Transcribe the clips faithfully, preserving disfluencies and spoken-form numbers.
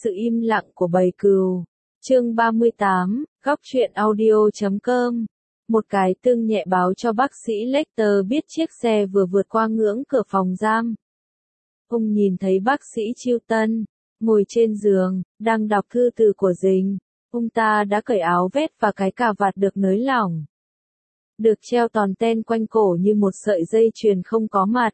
sự im lặng của bầy cừu. Chương ba mươi tám, góc truyện audio chấm com. Một cái tương nhẹ báo cho bác sĩ Lecter biết chiếc xe vừa vượt qua ngưỡng cửa phòng giam. Ông nhìn thấy bác sĩ Chilton, ngồi trên giường, đang đọc thư từ của Dình. Ông ta đã cởi áo vest và cái cà vạt được nới lỏng, được treo tòn ten quanh cổ như một sợi dây chuyền không có mặt.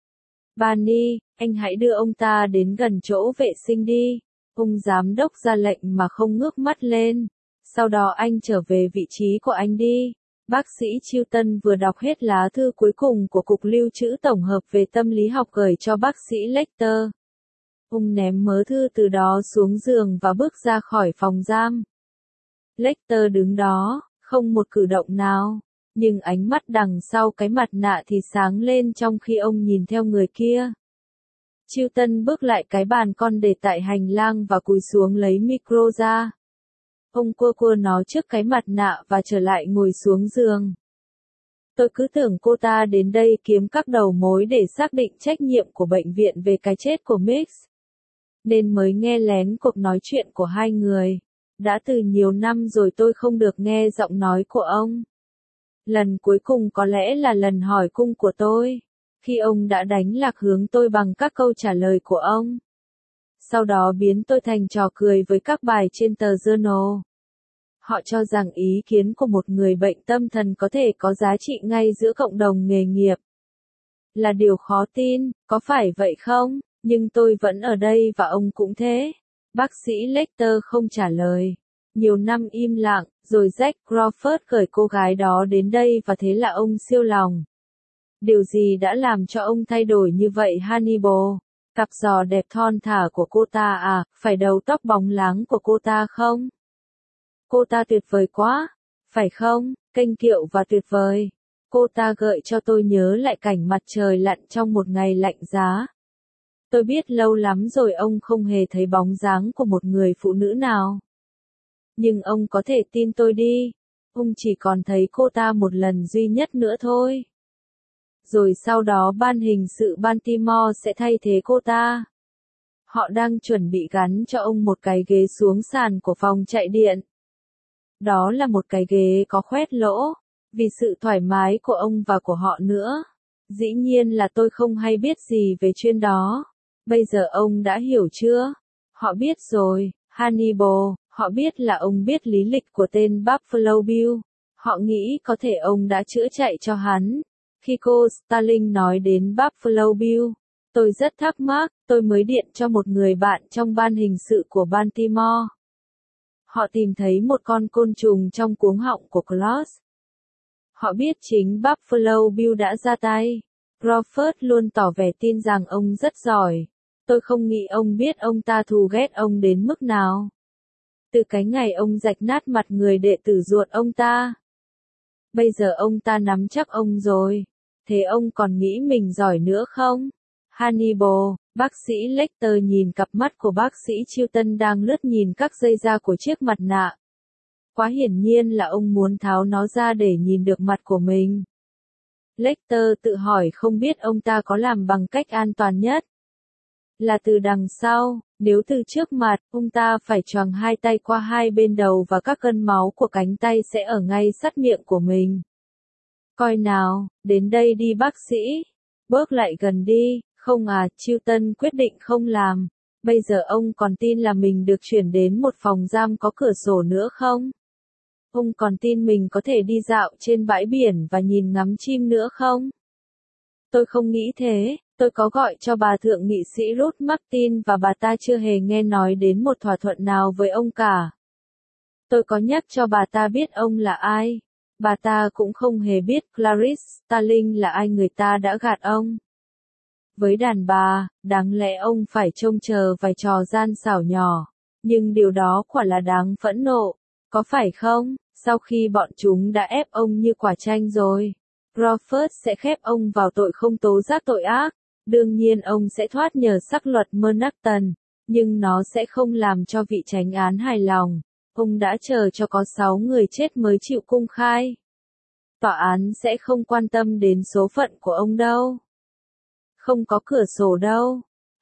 Barney, anh hãy đưa ông ta đến gần chỗ vệ sinh đi. Ông giám đốc ra lệnh mà không ngước mắt lên. Sau đó anh trở về vị trí của anh đi. Bác sĩ Chilton vừa đọc hết lá thư cuối cùng của Cục Lưu trữ Tổng hợp về tâm lý học gửi cho bác sĩ Lecter. Ông ném mớ thư từ đó xuống giường và bước ra khỏi phòng giam. Lecter đứng đó, không một cử động nào, nhưng ánh mắt đằng sau cái mặt nạ thì sáng lên trong khi ông nhìn theo người kia. Chilton bước lại cái bàn con để tại hành lang và cúi xuống lấy micro ra. Ông cua cua nó trước cái mặt nạ và trở lại ngồi xuống giường. Tôi cứ tưởng cô ta đến đây kiếm các đầu mối để xác định trách nhiệm của bệnh viện về cái chết của Mix, nên mới nghe lén cuộc nói chuyện của hai người. Đã từ nhiều năm rồi tôi không được nghe giọng nói của ông. Lần cuối cùng có lẽ là lần hỏi cung của tôi, khi ông đã đánh lạc hướng tôi bằng các câu trả lời của ông. Sau đó biến tôi thành trò cười với các bài trên tờ Journal. Họ cho rằng ý kiến của một người bệnh tâm thần có thể có giá trị ngay giữa cộng đồng nghề nghiệp. Là điều khó tin, có phải vậy không? Nhưng tôi vẫn ở đây và ông cũng thế. Bác sĩ Lecter không trả lời. Nhiều năm im lặng, rồi Jack Crawford gửi cô gái đó đến đây và thế là ông siêu lòng. Điều gì đã làm cho ông thay đổi như vậy Hannibal? Cặp giò đẹp thon thả của cô ta à, phải đầu tóc bóng láng của cô ta không? Cô ta tuyệt vời quá, phải không, kênh kiệu và tuyệt vời. Cô ta gợi cho tôi nhớ lại cảnh mặt trời lặn trong một ngày lạnh giá. Tôi biết lâu lắm rồi ông không hề thấy bóng dáng của một người phụ nữ nào. Nhưng ông có thể tin tôi đi, ông chỉ còn thấy cô ta một lần duy nhất nữa thôi. Rồi sau đó ban hình sự Baltimore sẽ thay thế cô ta. Họ đang chuẩn bị gắn cho ông một cái ghế xuống sàn của phòng chạy điện. Đó là một cái ghế có khoét lỗ, vì sự thoải mái của ông và của họ nữa. Dĩ nhiên là tôi không hay biết gì về chuyện đó. Bây giờ ông đã hiểu chưa? Họ biết rồi, Hannibal, họ biết là ông biết lý lịch của tên Buffalo Bill. Họ nghĩ có thể ông đã chữa chạy cho hắn. Khi cô Starling nói đến Buffalo Bill, tôi rất thắc mắc, tôi mới điện cho một người bạn trong ban hình sự của Baltimore. Họ tìm thấy một con côn trùng trong cuống họng của Claus. Họ biết chính Buffalo Bill đã ra tay. Crawford luôn tỏ vẻ tin rằng ông rất giỏi. Tôi không nghĩ ông biết ông ta thù ghét ông đến mức nào. Từ cái ngày ông rạch nát mặt người đệ tử ruột ông ta. Bây giờ ông ta nắm chắc ông rồi. Thế ông còn nghĩ mình giỏi nữa không? Hannibal, bác sĩ Lecter nhìn cặp mắt của bác sĩ Chilton đang lướt nhìn các dây da của chiếc mặt nạ. Quá hiển nhiên là ông muốn tháo nó ra để nhìn được mặt của mình. Lecter tự hỏi không biết ông ta có làm bằng cách an toàn nhất. Là từ đằng sau, nếu từ trước mặt, ông ta phải choàng hai tay qua hai bên đầu và các cơn máu của cánh tay sẽ ở ngay sát miệng của mình. Coi nào, đến đây đi bác sĩ. Bước lại gần đi, không à, Chilton quyết định không làm. Bây giờ ông còn tin là mình được chuyển đến một phòng giam có cửa sổ nữa không? Ông còn tin mình có thể đi dạo trên bãi biển và nhìn ngắm chim nữa không? Tôi không nghĩ thế, tôi có gọi cho bà thượng nghị sĩ Ruth Martin và bà ta chưa hề nghe nói đến một thỏa thuận nào với ông cả. Tôi có nhắc cho bà ta biết ông là ai. Bà ta cũng không hề biết Clarice Starling là ai người ta đã gạt ông. Với đàn bà, đáng lẽ ông phải trông chờ vài trò gian xảo nhỏ. Nhưng điều đó quả là đáng phẫn nộ, có phải không? Sau khi bọn chúng đã ép ông như quả chanh rồi, Crawford sẽ khép ông vào tội không tố giác tội ác. Đương nhiên ông sẽ thoát nhờ sắc luật Manhattan, nhưng nó sẽ không làm cho vị chánh án hài lòng. Ông đã chờ cho có sáu người chết mới chịu công khai. Tòa án sẽ không quan tâm đến số phận của ông đâu. Không có cửa sổ đâu.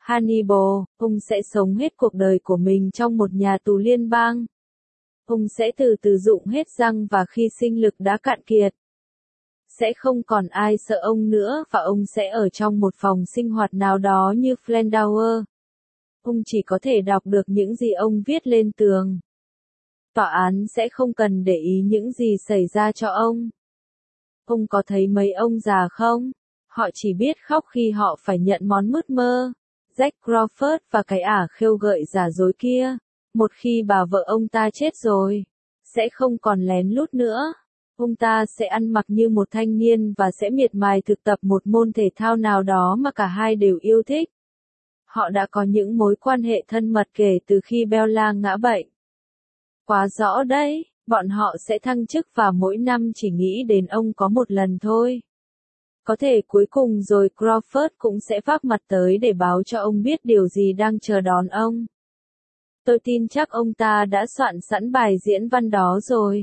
Hannibal, ông sẽ sống hết cuộc đời của mình trong một nhà tù liên bang. Ông sẽ từ từ rụng hết răng và khi sinh lực đã cạn kiệt. Sẽ không còn ai sợ ông nữa và ông sẽ ở trong một phòng sinh hoạt nào đó như Flandauer. Ông chỉ có thể đọc được những gì ông viết lên tường. Tòa án sẽ không cần để ý những gì xảy ra cho ông. Ông có thấy mấy ông già không? Họ chỉ biết khóc khi họ phải nhận món mứt mơ. Jack Crawford và cái ả khêu gợi giả dối kia. Một khi bà vợ ông ta chết rồi, sẽ không còn lén lút nữa. Ông ta sẽ ăn mặc như một thanh niên và sẽ miệt mài thực tập một môn thể thao nào đó mà cả hai đều yêu thích. Họ đã có những mối quan hệ thân mật kể từ khi Bella ngã bệnh. Quá rõ đấy, bọn họ sẽ thăng chức và mỗi năm chỉ nghĩ đến ông có một lần thôi. Có thể cuối cùng rồi Crawford cũng sẽ vác mặt tới để báo cho ông biết điều gì đang chờ đón ông. Tôi tin chắc ông ta đã soạn sẵn bài diễn văn đó rồi.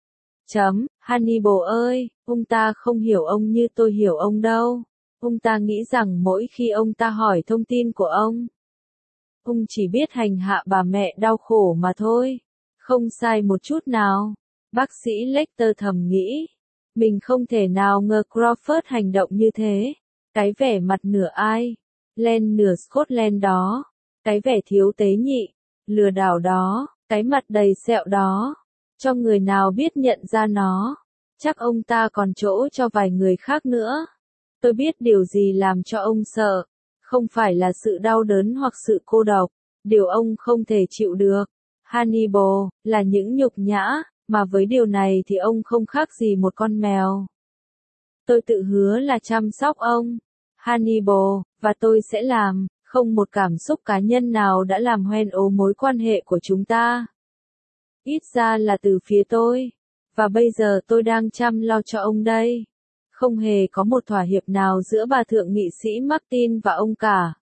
Chấm, Hannibal ơi, ông ta không hiểu ông như tôi hiểu ông đâu. Ông ta nghĩ rằng mỗi khi ông ta hỏi thông tin của ông, ông chỉ biết hành hạ bà mẹ đau khổ mà thôi. Không sai một chút nào. Bác sĩ Lecter thầm nghĩ. Mình không thể nào ngờ Crawford hành động như thế. Cái vẻ mặt nửa ai, Len nửa Scotland đó. Cái vẻ thiếu tế nhị, lừa đảo đó. Cái mặt đầy sẹo đó. Cho người nào biết nhận ra nó. Chắc ông ta còn chỗ cho vài người khác nữa. Tôi biết điều gì làm cho ông sợ. Không phải là sự đau đớn hoặc sự cô độc. Điều ông không thể chịu được, Hannibal, là những nhục nhã, mà với điều này thì ông không khác gì một con mèo. Tôi tự hứa là chăm sóc ông, Hannibal, và tôi sẽ làm, không một cảm xúc cá nhân nào đã làm hoen ố mối quan hệ của chúng ta. Ít ra là từ phía tôi, và bây giờ tôi đang chăm lo cho ông đây. Không hề có một thỏa hiệp nào giữa bà thượng nghị sĩ Martin và ông cả.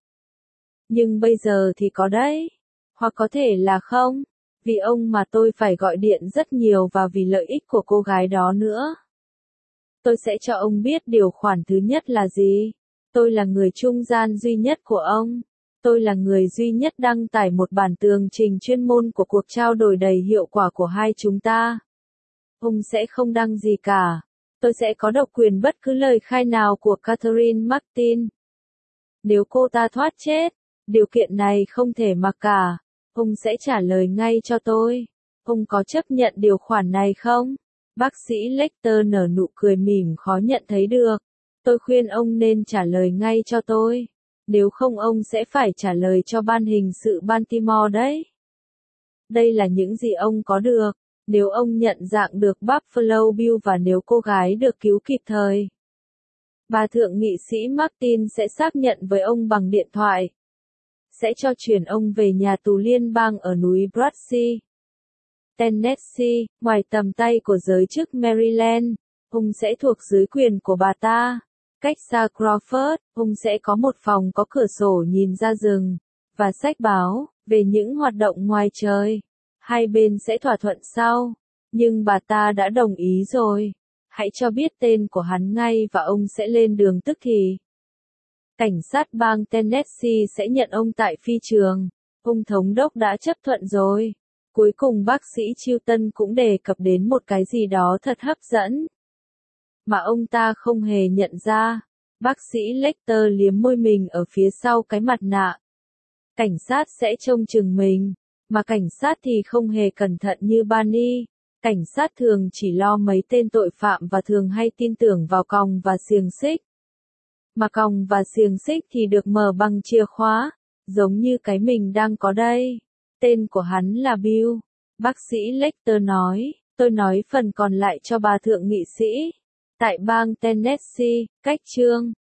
Nhưng bây giờ thì có đấy. Hoặc có thể là không. Vì ông mà tôi phải gọi điện rất nhiều và vì lợi ích của cô gái đó nữa. Tôi sẽ cho ông biết điều khoản thứ nhất là gì. Tôi là người trung gian duy nhất của ông. Tôi là người duy nhất đăng tải một bản tường trình chuyên môn của cuộc trao đổi đầy hiệu quả của hai chúng ta. Ông sẽ không đăng gì cả. Tôi sẽ có độc quyền bất cứ lời khai nào của Catherine Martin. Nếu cô ta thoát chết, điều kiện này không thể mặc cả. Ông sẽ trả lời ngay cho tôi. Ông có chấp nhận điều khoản này không? Bác sĩ Lecter nở nụ cười mỉm khó nhận thấy được. Tôi khuyên ông nên trả lời ngay cho tôi. Nếu không ông sẽ phải trả lời cho ban hình sự Baltimore đấy. Đây là những gì ông có được. Nếu ông nhận dạng được Buffalo Bill và nếu cô gái được cứu kịp thời. Bà thượng nghị sĩ Martin sẽ xác nhận với ông bằng điện thoại. Sẽ cho chuyển ông về nhà tù liên bang ở núi Brushy, Tennessee, ngoài tầm tay của giới chức Maryland. Ông sẽ thuộc dưới quyền của bà ta. Cách xa Crawford, ông sẽ có một phòng có cửa sổ nhìn ra rừng, và sách báo, về những hoạt động ngoài trời. Hai bên sẽ thỏa thuận sau. Nhưng bà ta đã đồng ý rồi. Hãy cho biết tên của hắn ngay và ông sẽ lên đường tức thì. Cảnh sát bang Tennessee sẽ nhận ông tại phi trường. Ông thống đốc đã chấp thuận rồi. Cuối cùng bác sĩ Chilton cũng đề cập đến một cái gì đó thật hấp dẫn. Mà ông ta không hề nhận ra. Bác sĩ Lecter liếm môi mình ở phía sau cái mặt nạ. Cảnh sát sẽ trông chừng mình. Mà cảnh sát thì không hề cẩn thận như Barney. Cảnh sát thường chỉ lo mấy tên tội phạm và thường hay tin tưởng vào còng và xiềng xích. Mà còng và xiềng xích thì được mở bằng chìa khóa, giống như cái mình đang có đây. Tên của hắn là Bill. Bác sĩ Lecter nói, tôi nói phần còn lại cho bà thượng nghị sĩ. Tại bang Tennessee, cách chương